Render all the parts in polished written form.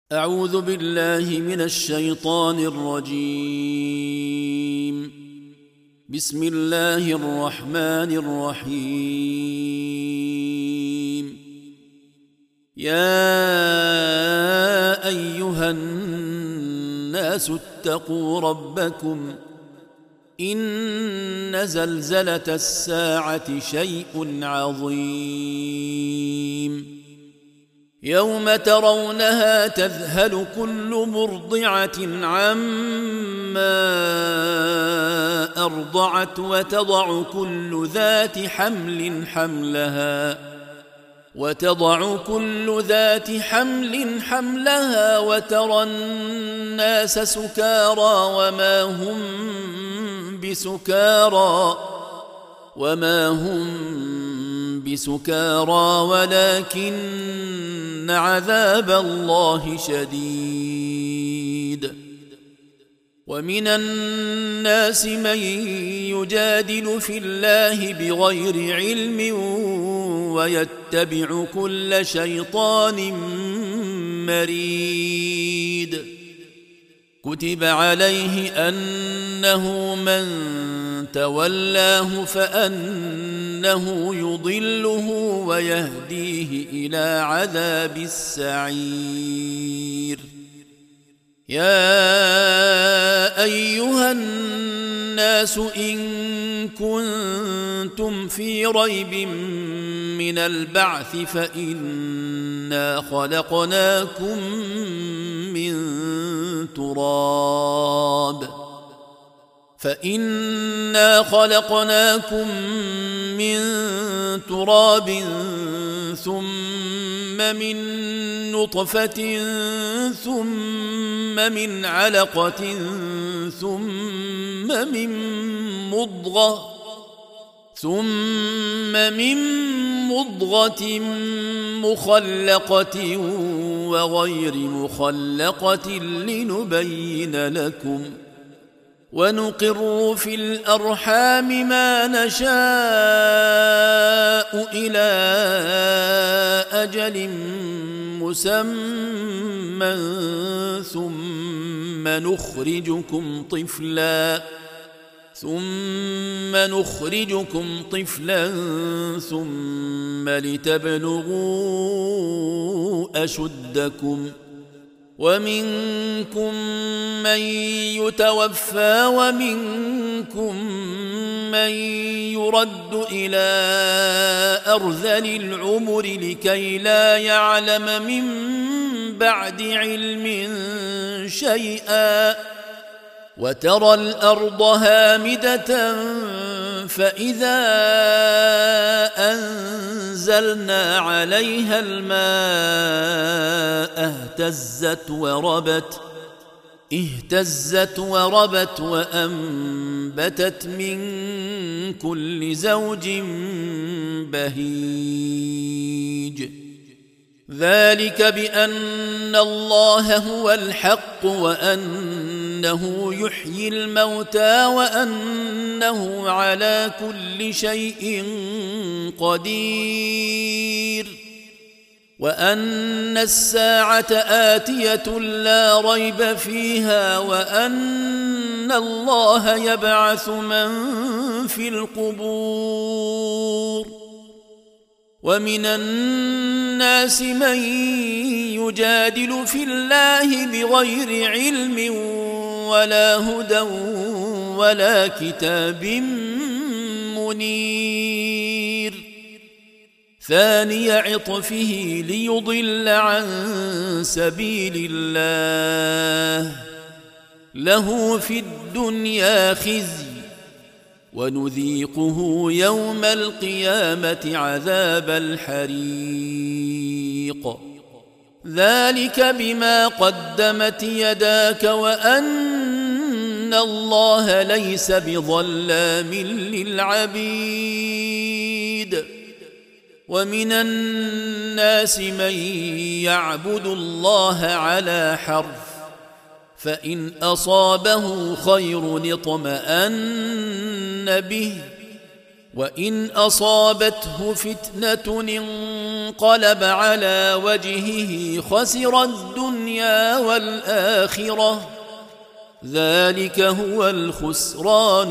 أعوذ بالله من الشيطان الرجيم. بسم الله الرحمن الرحيم. يا أيها الناس اتقوا ربكم إن زلزلة الساعة شيء عظيم يوم ترونها تذهل كل مرضعة عما أرضعت وتضع كل ذات حمل حملها وترى الناس سكارى وما هم بسكارى ولكن عذاب الله شديد. ومن الناس من يجادل في الله بغير علم ويتبع كل شيطان مريد. كتب عليه أنه من تولاه فأنه يضله ويهديه إلى عذاب السعير. يا أيها الناس إن كنتم في ريب من البعث فإنا خلقناكم من تراب ثم من نطفة ثم من علقة ثم من مضغة مخلقة وغير مخلقة لنبين لكم. ونقر في الأرحام ما نشاء إلى أجل مسمى ثم نخرجكم طفلا ثم لتبلغوا أشدكم. ومنكم من يتوفى ومنكم من يرد إلى أرذل العمر لكي لا يعلم من بعد علم شيئا. وترى الأرض هامدة فإذا أنزلنا عليها الماء اهتزت وربت وأنبتت من كل زوج بهيج. ذلك بأن الله هو الحق وأنه يحيي الموتى وأنه على كل شيء قدير. وأن الساعة آتية لا ريب فيها وأن الله يبعث من في القبور. ومن الناس من يجادل في الله بغير علم ولا هدى ولا كتاب منير. ثاني عطفه ليضل عن سبيل الله له في الدنيا خزي ونذيقه يوم القيامة عذاب الحريق. ذلك بما قدمت يداك وأن الله ليس بظلام للعبيد. ومن الناس من يعبد الله على حرف فإن أصابه خير اطمأن به وإن أصابته فتنة انقلب على وجهه خسر الدنيا والآخرة ذلك هو الخسران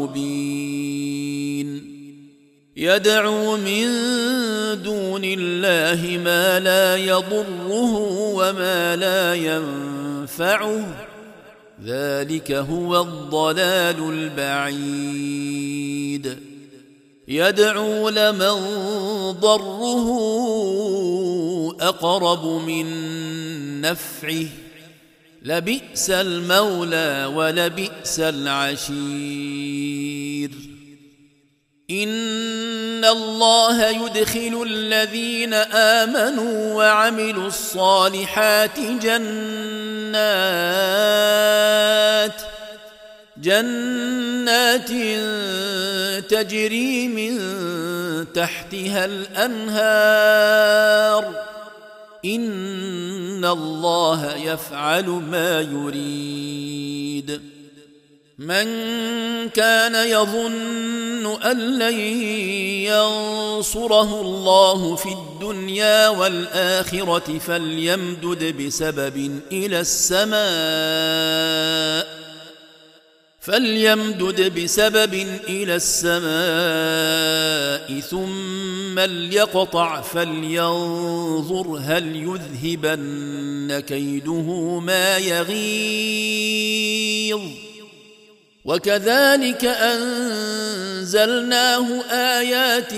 المبين يدعو من دون الله ما لا يضره وما لا ينفعه ذلك هو الضلال البعيد يدعو لمن ضره أقرب من نفعه لبئس المولى ولبئس العشير إن الله يدخل الذين آمنوا وعملوا الصالحات جنات تجري من تحتها الأنهار إن الله يفعل ما يريد من كان يظن أن لن ينصره الله في الدنيا والآخرة فليمدد بسبب إلى السماء ثم ليقطع فلينظر هل يذهبن كيده ما يغيظ وكذلك أنزلناه آيات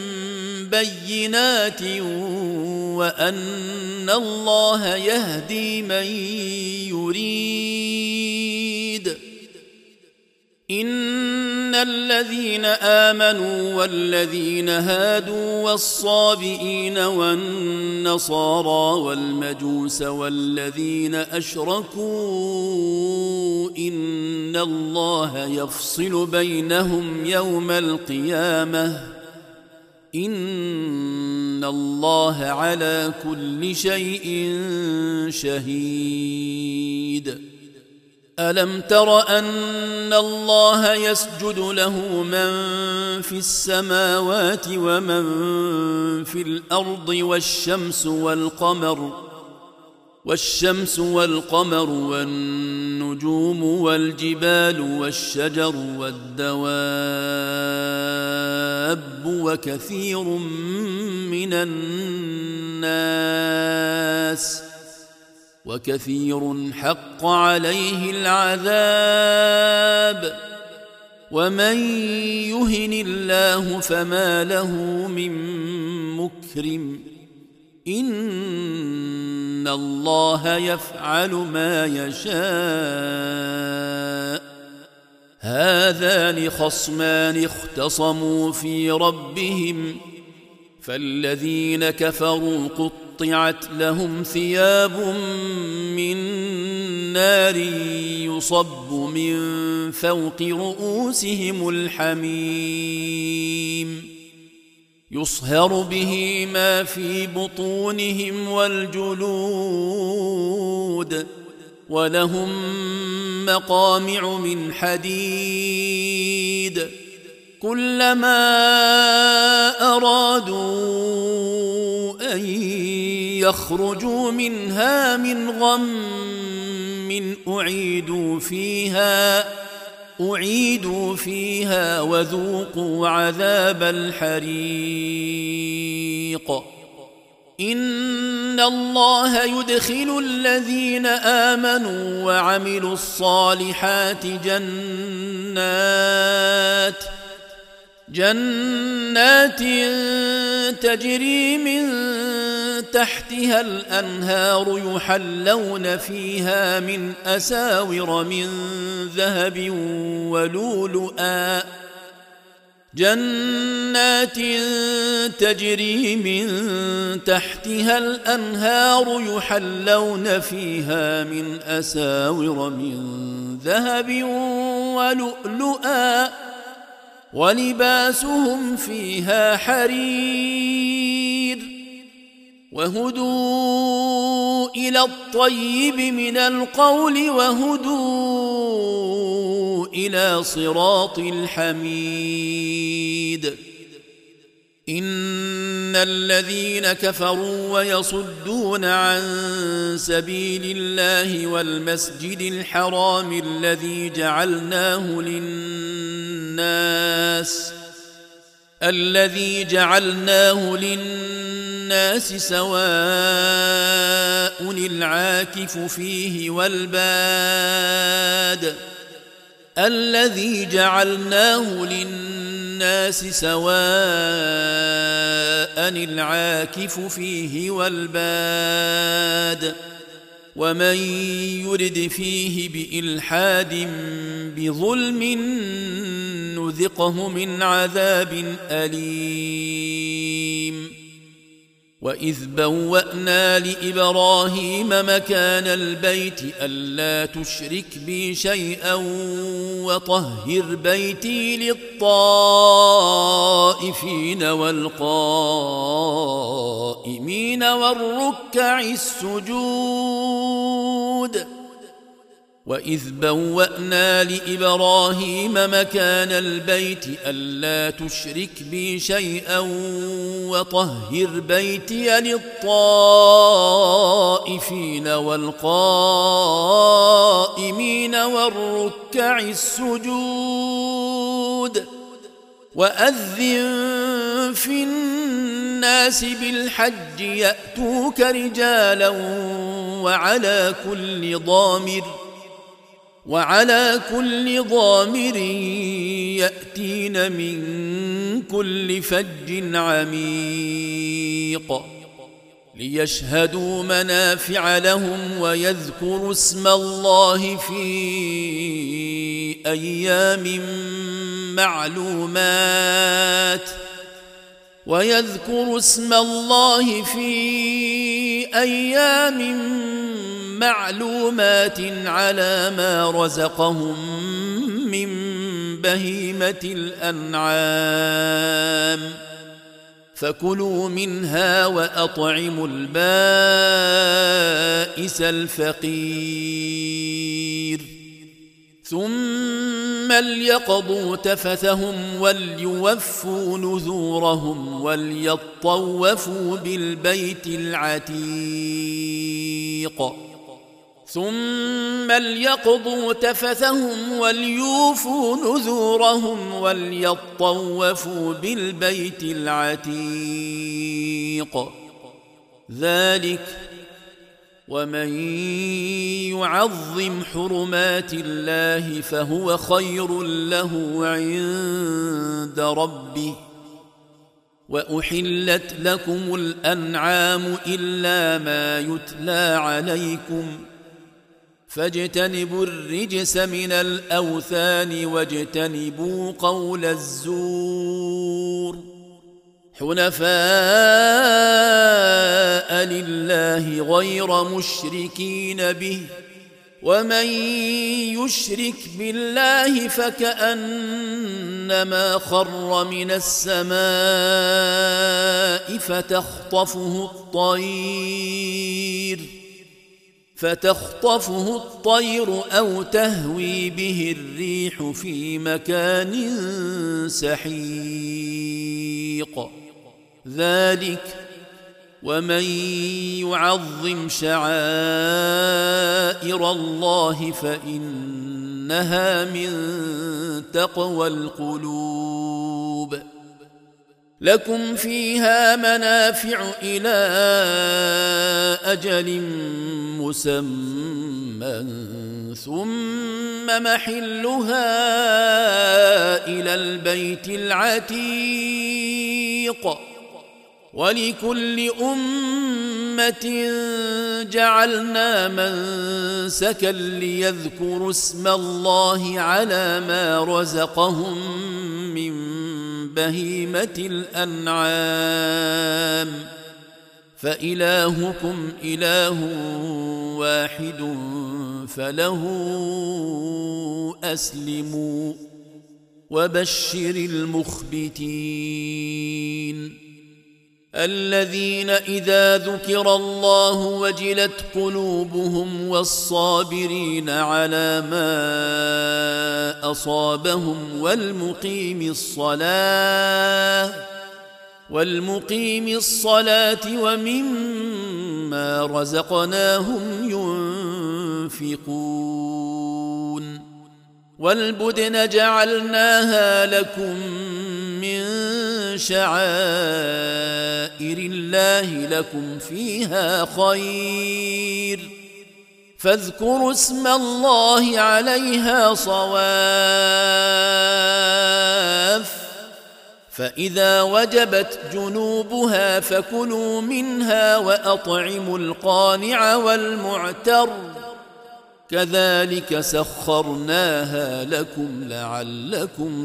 بينات وأن الله يهدي من يريد إن الذين آمنوا والذين هادوا والصابئين والنصارى والمجوس والذين أشركوا إن الله يفصل بينهم يوم القيامة إن الله على كل شيء شهيد ألم تر أن الله يسجد له من في السماوات ومن في الأرض والشمس والقمر والنجوم والجبال والشجر والدواب وكثير من حق عليه العذاب ومن يهن الله فما له من مكرم إن الله يفعل ما يشاء هذان خصمان اختصموا في ربهم فالذين كفروا قطعت لهم ثياب من نار يصب من فوق رؤوسهم الحميم يصهر به ما في بطونهم والجلود ولهم مقامع من حديد كلما أرادوا أن يخرجوا منها من غم أعيدوا فيها وذوقوا عذاب الحريق إن الله يدخل الذين آمنوا وعملوا الصالحات جنات تجري من تحتها الأنهار يحلون فيها من أساور من ذهب ولؤلؤا جنات تجري من تحتها الأنهار يحلون فيها من أساور من ذهب ولؤلؤا ولباسهم فيها حرير وهدوا إلى الطيب من القول وهدوا إلى صراط الحميد. إن الذين كفروا ويصدون عن سبيل الله والمسجد الحرام الذي جعلناه للناس سواء العاكف فيه والباد ومن يرد فيه بإلحاد بظلم نذقه من عذاب أليم. وإذ بوأنا لإبراهيم مكان البيت ألا تشرك بي شيئا وطهر بيتي للطائفين والقائمين والركع السجود. وإذ بوأنا لإبراهيم مكان البيت ألا تشرك بي شيئا وطهر بيتي للطائفين والقائمين والركع السجود. وأذن في الناس بالحج يأتوك رجالا وعلى كل ضامر يأتين من كل فج عميق ليشهدوا منافع لهم ويذكروا اسم الله في أيام معلومات على ما رزقهم من بهيمة الأنعام فكلوا منها وأطعموا البائس الفقير ثم ليقضوا تفثهم وليوفوا نذورهم وليطوفوا بالبيت العتيق ذلك ومن يعظم حرمات الله فهو خير له عند ربه. وأحلت لكم الأنعام إلا ما يتلى عليكم فاجتنبوا الرجس من الأوثان واجتنبوا قول الزور حنفاء لله غير مشركين به ومن يشرك بالله فكأنما خر من السماء فتخطفه الطير أو تهوي به الريح في مكان سحيق ذلك ومن يعظم شعائر الله فإنها من تقوى القلوب. لكم فيها منافع إلى أجل مسمى ثم محلها إلى البيت العتيق ولكل أمة جعلنا منسكا ليذكروا اسم الله على ما رزقهم من بهيمة الأنعام فإلهكم إله واحد فله أسلموا وبشر المخبتين. الذين إذا ذكر الله وجلت قلوبهم والصابرين على ما أصابهم والمقيم الصلاة ومما رزقناهم ينفقون والبدن جعلناها لكم من شعائر الله لكم فيها خير فاذكروا اسم الله عليها صواف فإذا وجبت جنوبها فكلوا منها وأطعموا القانع والمعتر كذلك سخرناها لكم لعلكم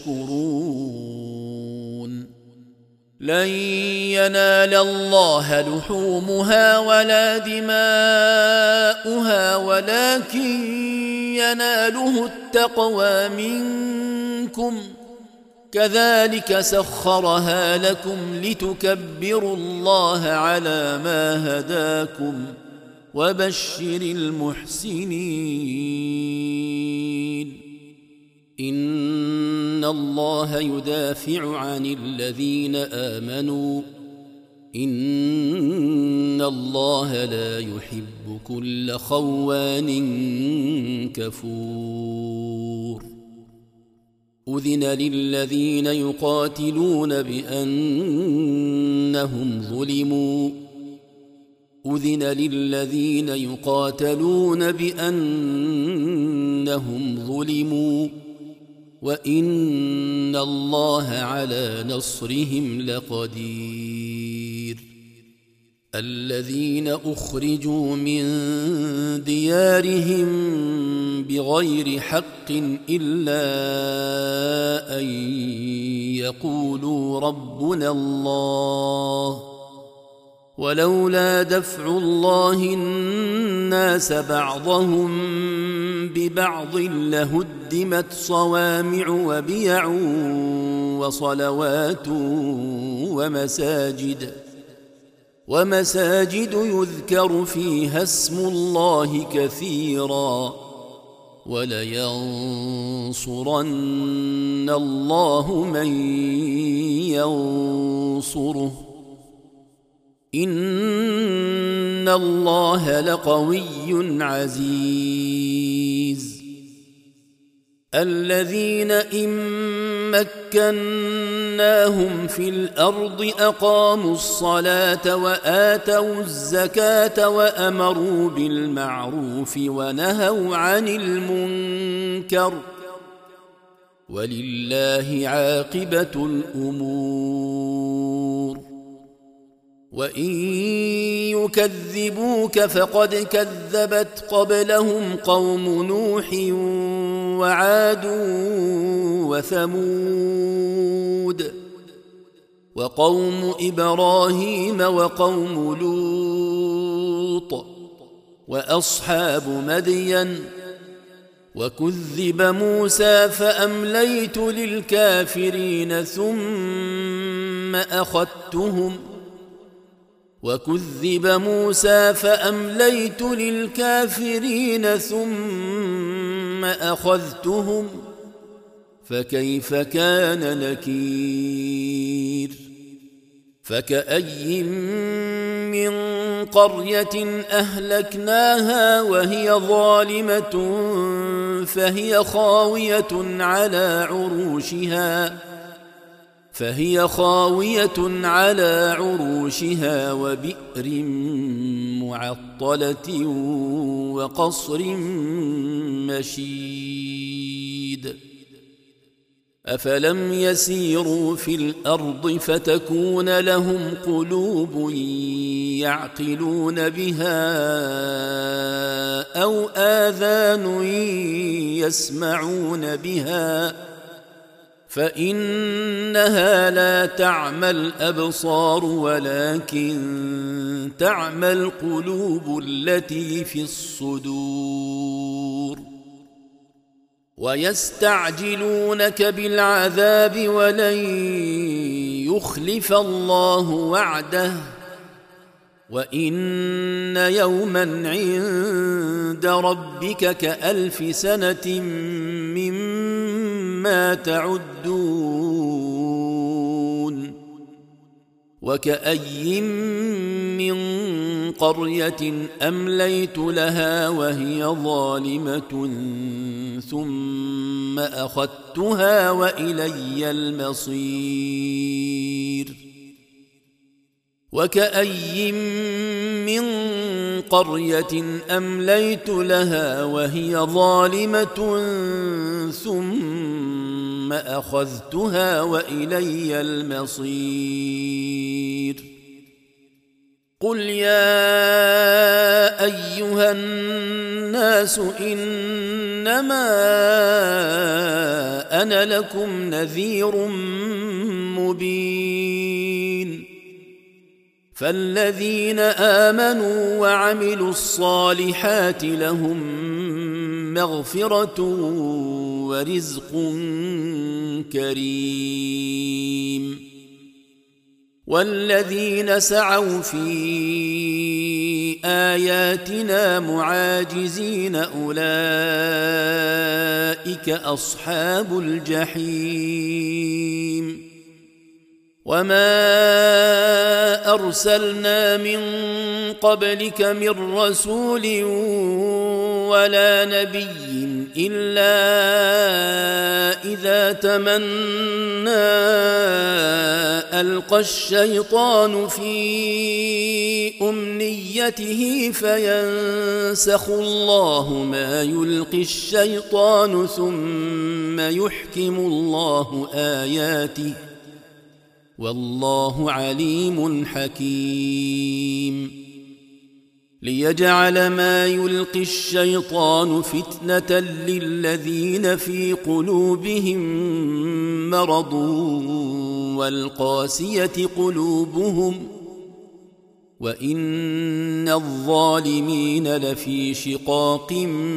تشكرون لن ينال الله لحومها ولا دماؤها ولكن يناله التقوى منكم كذلك سخرها لكم لتكبروا الله على ما هداكم وبشر المحسنين إن الله يدافع عن الذين آمنوا إن الله لا يحب كل خوان كفور أذن للذين يقاتلون بأنهم ظلموا وإن الله على نصرهم لقدير الذين أخرجوا من ديارهم بغير حق إلا أن يقولوا ربنا الله ولولا دفع الله الناس بعضهم ببعض لهدمت صوامع وبيع وصلوات ومساجد يذكر فيها اسم الله كثيرا ولينصرن الله من ينصره إن الله لقوي عزيز الذين إن مكناهم في الأرض أقاموا الصلاة وآتوا الزكاة وأمروا بالمعروف ونهوا عن المنكر ولله عاقبة الأمور وإن يكذبوك فقد كذبت قبلهم قوم نوح وعاد وثمود وقوم إبراهيم وقوم لوط وأصحاب مدين وكذب موسى فأمليت للكافرين ثم أخذتهم فكيف كان نكير فكأي من قرية أهلكناها وهي ظالمة فهي خاوية على عروشها وبئر معطلة وقصر مشيد أفلم يسيروا في الأرض فتكون لهم قلوب يعقلون بها أو آذان يسمعون بها فإنها لا تعمى الأبصار ولكن تعمى القلوب التي في الصدور ويستعجلونك بالعذاب ولن ليخلف الله وعده وإن يوما عند ربك كألف سنة مما تعدون وكأي من قرية أمليت لها وهي ظالمة ثم أخذتها وإلي المصير وكأي من قرية أمليت لها وهي ظالمة ثم أخذتها وإلي المصير قل يا أيها الناس إنما أنا لكم نذير مبين فالذين آمنوا وعملوا الصالحات لهم مغفرة ورزق كريم والذين سعوا في آياتنا معاجزين أولئك أصحاب الجحيم وما أرسلنا من قبلك من رسول ولا نبي إلا إذا تمنى ألقى الشيطان في أمنيته فينسخ الله ما يلقي الشيطان ثم يحكم الله آياته والله عليم حكيم ليجعل ما يلقي الشيطان فتنة للذين في قلوبهم مرض والقاسية قلوبهم وإن الظالمين لفي شقاق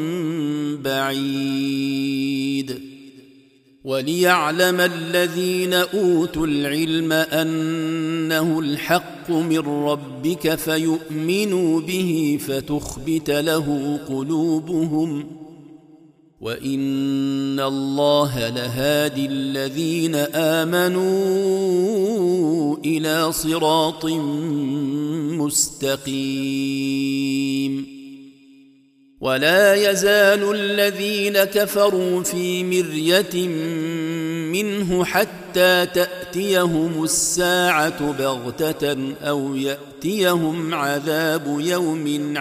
بعيد وليعلم الذين أوتوا العلم أنه الحق من ربك فيؤمنوا به فتخبت له قلوبهم وإن الله لهادي الذين آمنوا إلى صراط مستقيم ولا يزال الذين كفروا في مرية منه حتى تأتيهم الساعة بغتة أو يأتيهم عذاب يوم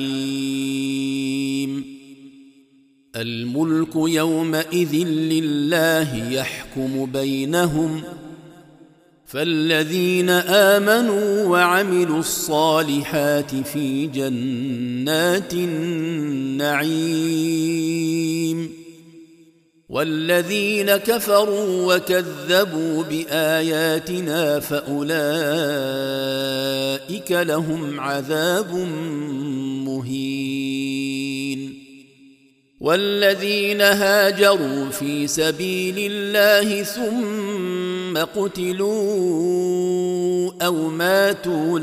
عقيم الملك يومئذ لله يحكم بينهم فالذين آمنوا وعملوا الصالحات في جنات النعيم والذين كفروا وكذبوا بآياتنا فأولئك لهم عذاب مهين والذين هاجروا في سبيل الله ثم قتلوا أو ماتوا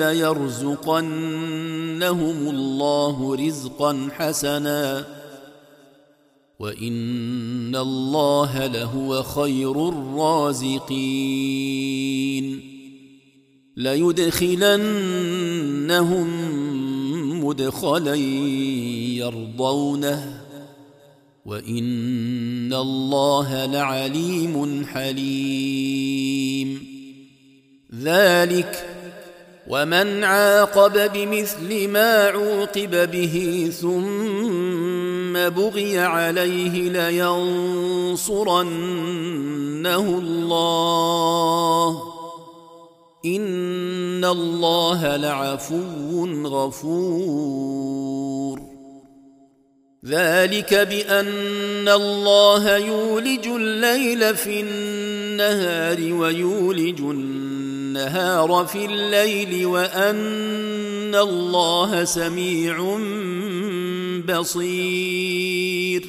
ليرزقنهم الله رزقا حسنا وإن الله لهو خير الرازقين ليدخلنهم مدخلا يرضونه وإن الله لعليم حليم ذلك ومن عاقب بمثل ما عوقب به ثم بغي عليه لينصرنه الله إن الله لعفو غفور ذلك بأن الله يولج الليل في النهار ويولج النهار في الليل وأن الله سميع بصير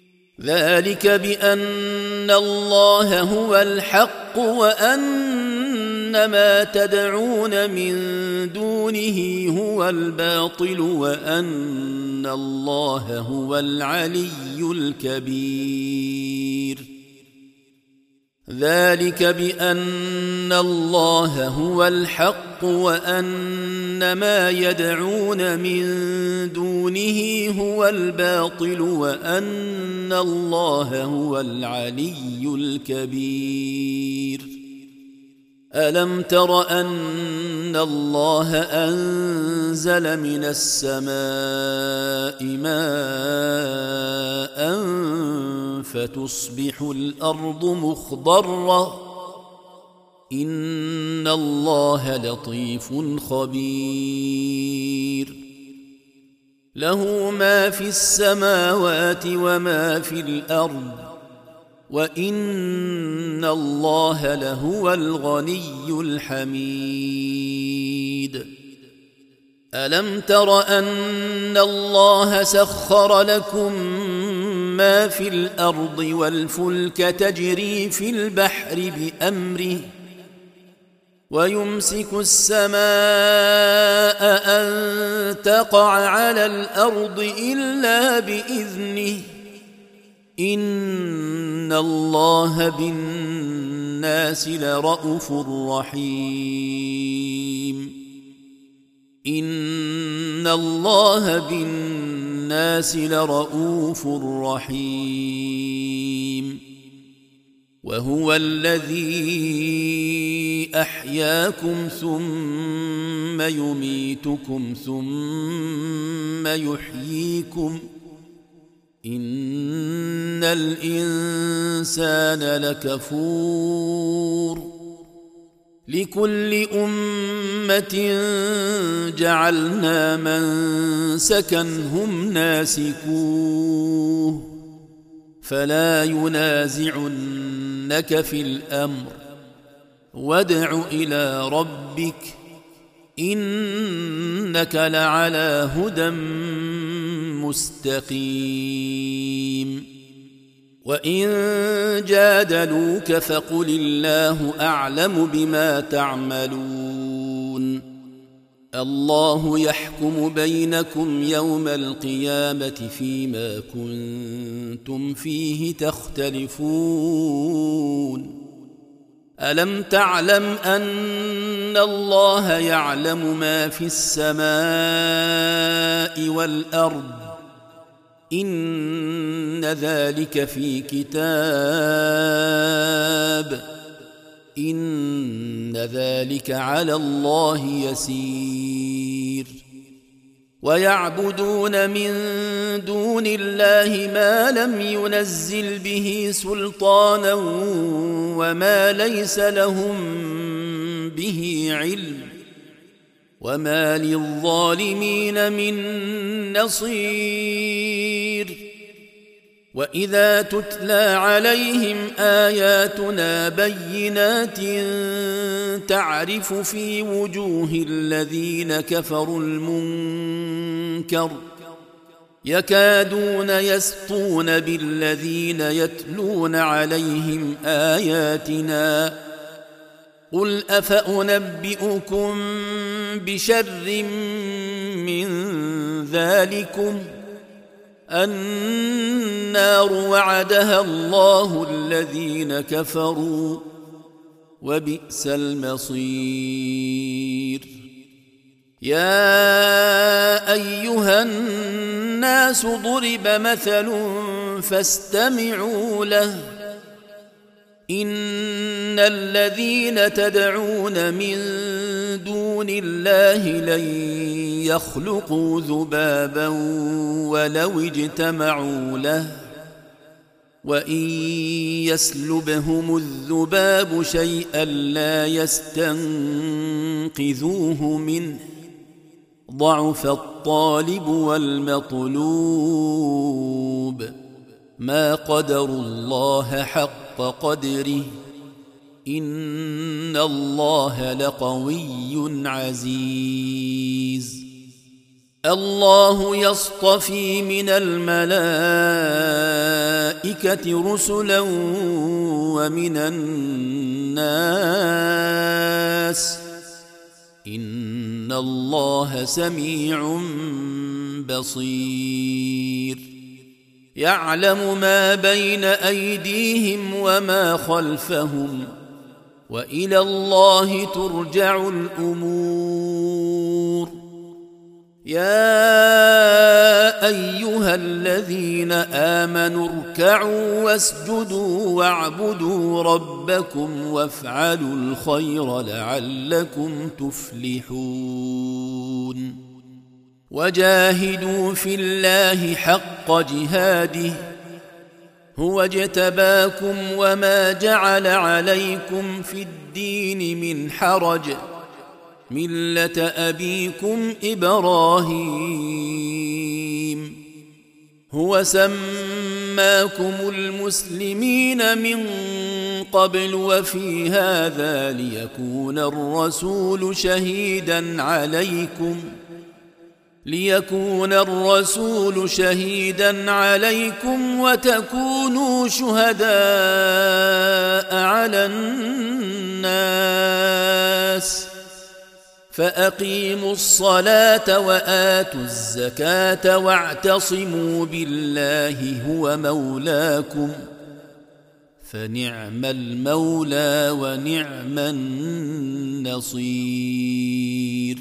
ذلك بأن الله هو الحق وأن ما تدعون من دونه هو الباطل وأن الله هو العلي الكبير. ذلك بأن الله هو الحق وأن ما يدعون من دونه هو الباطل وأن الله هو العلي الكبير. ألم تر أن الله أنزل من السماء ماء فتصبح الأرض مخضرة إن الله لطيف خبير. له ما في السماوات وما في الأرض وإن الله لهو الغني الحميد. ألم تر أن الله سخر لكم ما في الأرض والفلك تجري في البحر بأمره ويمسك السماء أن تقع على الأرض إلا بإذنه إن الله بالناس لرءوف رحيم. إن الله بالناس لرءوف رحيم. وهو الذي أحياكم ثم يميتكم ثم يحييكم إن الإنسان لكفور. لكل أمة جعلنا منسكا هم ناسكوه فلا ينازعنك في الأمر وادع إلى ربك إنك لعلى هدى مستقيم. وإن جادلوك فقل الله أعلم بما تعملون. الله يحكم بينكم يوم القيامة فيما كنتم فيه تختلفون. ألم تعلم أن الله يعلم ما في السماء والأرض إن ذلك في كتاب إن ذلك على الله يسير. ويعبدون من دون الله ما لم ينزل به سلطانا وما ليس لهم به علم وما للظالمين من نصير. وإذا تتلى عليهم آياتنا بينات تعرف في وجوه الذين كفروا المنكر يكادون يسطون بالذين يتلون عليهم آياتنا قل أفأنبئكم بشر من ذلكم النار وعدها الله الذين كفروا وبئس المصير. يا أيها الناس ضرب مثل فاستمعوا له إن الذين تدعون من دون الله لن يخلقوا ذبابا ولو اجتمعوا له وإن يسلبهم الذباب شيئا لا يستنقذوه منه ضعف الطالب والمطلوب ما قدروا الله حق قدره إن الله لقوي عزيز. الله يصطفي من الملائكة رسلا ومن الناس إن الله سميع بصير يعلم ما بين أيديهم وما خلفهم وإلى الله ترجع الأمور يا أيها الذين آمنوا اركعوا واسجدوا واعبدوا ربكم وافعلوا الخير لعلكم تفلحون وجاهدوا في الله حق جهاده هو اجتباكم وما جعل عليكم في الدين من حرج ملة أبيكم إبراهيم هو سماكم المسلمين من قبل وفي هذا ليكون الرسول شهيدا عليكم وتكونوا شهداء على الناس فأقيموا الصلاة وآتوا الزكاة واعتصموا بالله هو مولاكم فنعم المولى ونعم النصير